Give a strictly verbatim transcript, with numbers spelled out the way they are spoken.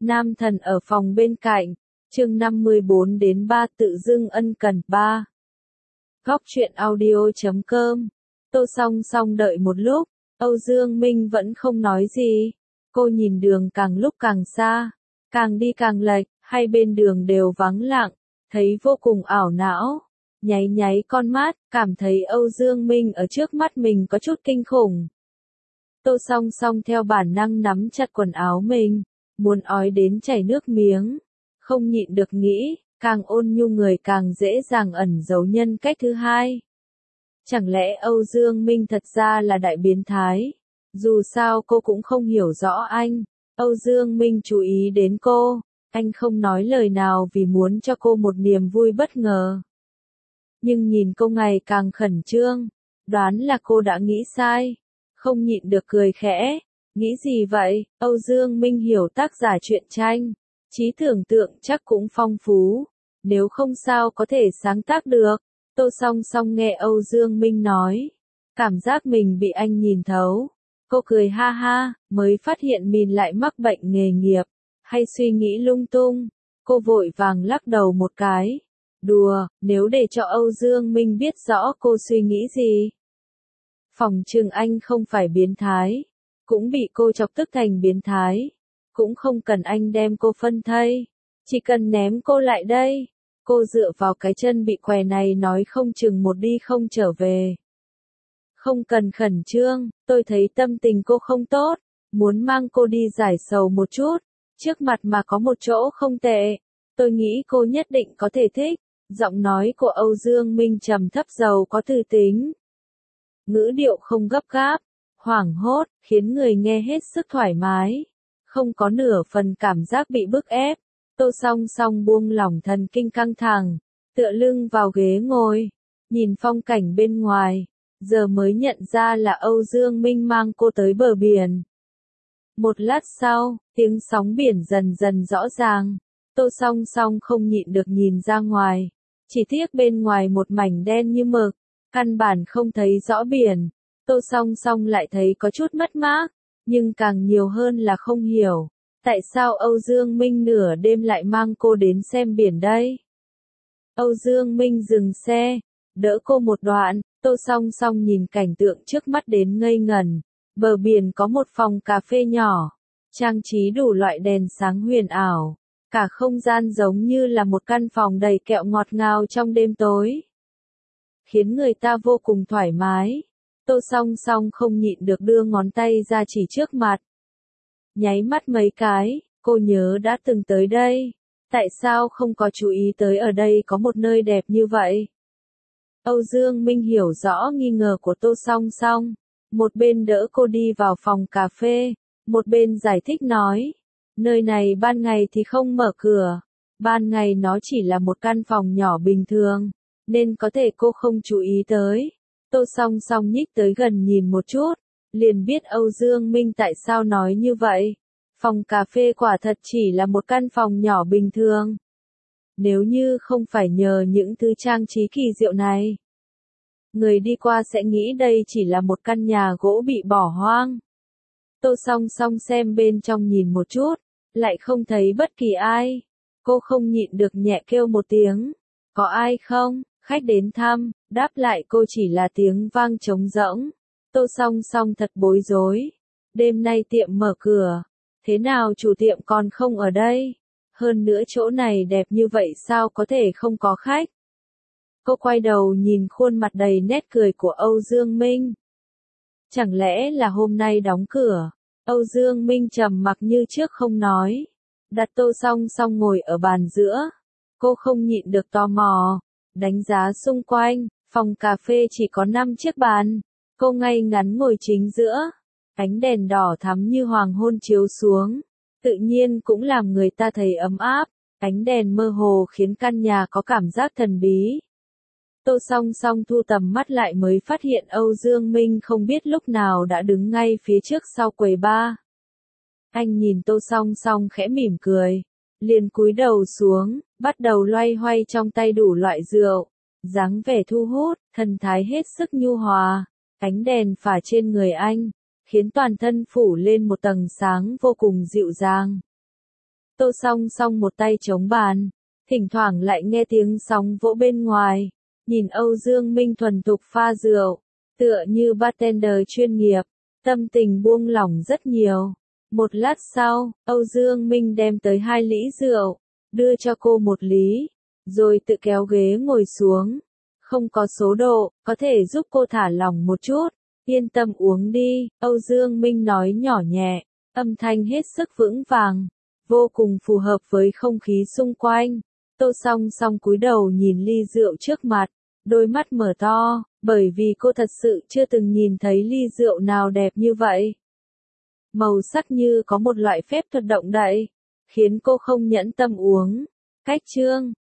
Nam thần ở phòng bên cạnh, chương năm mươi bốn đến ba tự dưng ân cần ba. Góc truyện audio chấm com. Tô Song Song đợi một lúc, Âu Dương Minh vẫn không nói gì. Cô nhìn đường càng lúc càng xa, càng đi càng lệch, hai bên đường đều vắng lặng, thấy vô cùng ảo não. Nháy nháy con mắt, cảm thấy Âu Dương Minh ở trước mắt mình có chút kinh khủng. Tô Song Song theo bản năng nắm chặt quần áo mình, muốn ói đến chảy nước miếng, không nhịn được nghĩ, càng ôn nhu người càng dễ dàng ẩn giấu nhân cách thứ hai. Chẳng lẽ Âu Dương Minh thật ra là đại biến thái? Dù sao cô cũng không hiểu rõ anh. Âu Dương Minh chú ý đến cô, anh không nói lời nào vì muốn cho cô một niềm vui bất ngờ. Nhưng nhìn cô ngày càng khẩn trương, đoán là cô đã nghĩ sai, không nhịn được cười khẽ. Nghĩ gì vậy? Âu Dương Minh hiểu tác giả truyện tranh, trí tưởng tượng chắc cũng phong phú, nếu không sao có thể sáng tác được. Tô Song Song nghe Âu Dương Minh nói, cảm giác mình bị anh nhìn thấu. Cô cười ha ha, mới phát hiện mình lại mắc bệnh nghề nghiệp, hay suy nghĩ lung tung. Cô vội vàng lắc đầu một cái. Đùa, nếu để cho Âu Dương Minh biết rõ cô suy nghĩ gì. Phòng trừng anh không phải biến thái, cũng bị cô chọc tức thành biến thái. Cũng không cần anh đem cô phân thây, chỉ cần ném cô lại đây. Cô dựa vào cái chân bị què này nói không chừng một đi không trở về. Không cần khẩn trương, tôi thấy tâm tình cô không tốt, muốn mang cô đi giải sầu một chút. Trước mặt mà có một chỗ không tệ, tôi nghĩ cô nhất định có thể thích. Giọng nói của Âu Dương Minh trầm thấp giàu có tư tính. Ngữ điệu không gấp gáp, hoảng hốt, khiến người nghe hết sức thoải mái. Không có nửa phần cảm giác bị bức ép. Tô Song Song buông lỏng thần kinh căng thẳng, tựa lưng vào ghế ngồi, nhìn phong cảnh bên ngoài, giờ mới nhận ra là Âu Dương Minh mang cô tới bờ biển. Một lát sau, tiếng sóng biển dần dần rõ ràng, Tô Song Song không nhịn được nhìn ra ngoài, chỉ tiếc bên ngoài một mảnh đen như mực, căn bản không thấy rõ biển. Tô Song Song lại thấy có chút mất mát, nhưng càng nhiều hơn là không hiểu. Tại sao Âu Dương Minh nửa đêm lại mang cô đến xem biển đây? Âu Dương Minh dừng xe, đỡ cô một đoạn, Tô Song Song nhìn cảnh tượng trước mắt đến ngây ngẩn. Bờ biển có một phòng cà phê nhỏ, trang trí đủ loại đèn sáng huyền ảo. Cả không gian giống như là một căn phòng đầy kẹo ngọt ngào trong đêm tối, khiến người ta vô cùng thoải mái. Tô Song Song không nhịn được đưa ngón tay ra chỉ trước mặt. Nháy mắt mấy cái, cô nhớ đã từng tới đây. Tại sao không có chú ý tới ở đây có một nơi đẹp như vậy? Âu Dương Minh hiểu rõ nghi ngờ của Tô Song Song. Một bên đỡ cô đi vào phòng cà phê, một bên giải thích nói. Nơi này ban ngày thì không mở cửa. Ban ngày nó chỉ là một căn phòng nhỏ bình thường, nên có thể cô không chú ý tới. Tô Song Song nhích tới gần nhìn một chút, liền biết Âu Dương Minh tại sao nói như vậy. Phòng cà phê quả thật chỉ là một căn phòng nhỏ bình thường. Nếu như không phải nhờ những thứ trang trí kỳ diệu này, người đi qua sẽ nghĩ đây chỉ là một căn nhà gỗ bị bỏ hoang. Tô Song Song xem bên trong nhìn một chút, lại không thấy bất kỳ ai. Cô không nhịn được nhẹ kêu một tiếng. Có ai không? Khách đến thăm. Đáp lại cô chỉ là tiếng vang trống rỗng. Tô Song Song thật bối rối. Đêm nay tiệm mở cửa. Thế nào chủ tiệm còn không ở đây? Hơn nữa chỗ này đẹp như vậy sao có thể không có khách? Cô quay đầu nhìn khuôn mặt đầy nét cười của Âu Dương Minh. Chẳng lẽ là hôm nay đóng cửa? Âu Dương Minh trầm mặc như trước không nói. Đặt Tô Song Song ngồi ở bàn giữa. Cô không nhịn được tò mò. Đánh giá xung quanh, phòng cà phê chỉ có năm chiếc bàn. Cô ngay ngắn ngồi chính giữa. Ánh đèn đỏ thắm như hoàng hôn chiếu xuống. Tự nhiên cũng làm người ta thấy ấm áp. Ánh đèn mơ hồ khiến căn nhà có cảm giác thần bí. Tô Song Song thu tầm mắt lại mới phát hiện Âu Dương Minh không biết lúc nào đã đứng ngay phía trước sau quầy bar. Anh nhìn Tô Song Song khẽ mỉm cười, liền cúi đầu xuống, bắt đầu loay hoay trong tay đủ loại rượu, dáng vẻ thu hút, thần thái hết sức nhu hòa, ánh đèn phả trên người anh, khiến toàn thân phủ lên một tầng sáng vô cùng dịu dàng. Tô Song Song một tay chống bàn, thỉnh thoảng lại nghe tiếng sóng vỗ bên ngoài, nhìn Âu Dương Minh thuần thục pha rượu, tựa như bartender chuyên nghiệp, tâm tình buông lỏng rất nhiều. Một lát sau, Âu Dương Minh đem tới hai lĩ rượu, đưa cho cô một lý, rồi tự kéo ghế ngồi xuống. Không có số độ, có thể giúp cô thả lỏng một chút, yên tâm uống đi, Âu Dương Minh nói nhỏ nhẹ, âm thanh hết sức vững vàng, vô cùng phù hợp với không khí xung quanh. Tô Song Song cúi đầu nhìn ly rượu trước mặt, đôi mắt mở to, bởi vì cô thật sự chưa từng nhìn thấy ly rượu nào đẹp như vậy. Màu sắc như có một loại phép thuật động đậy, khiến cô không nhẫn tâm uống. Cách chương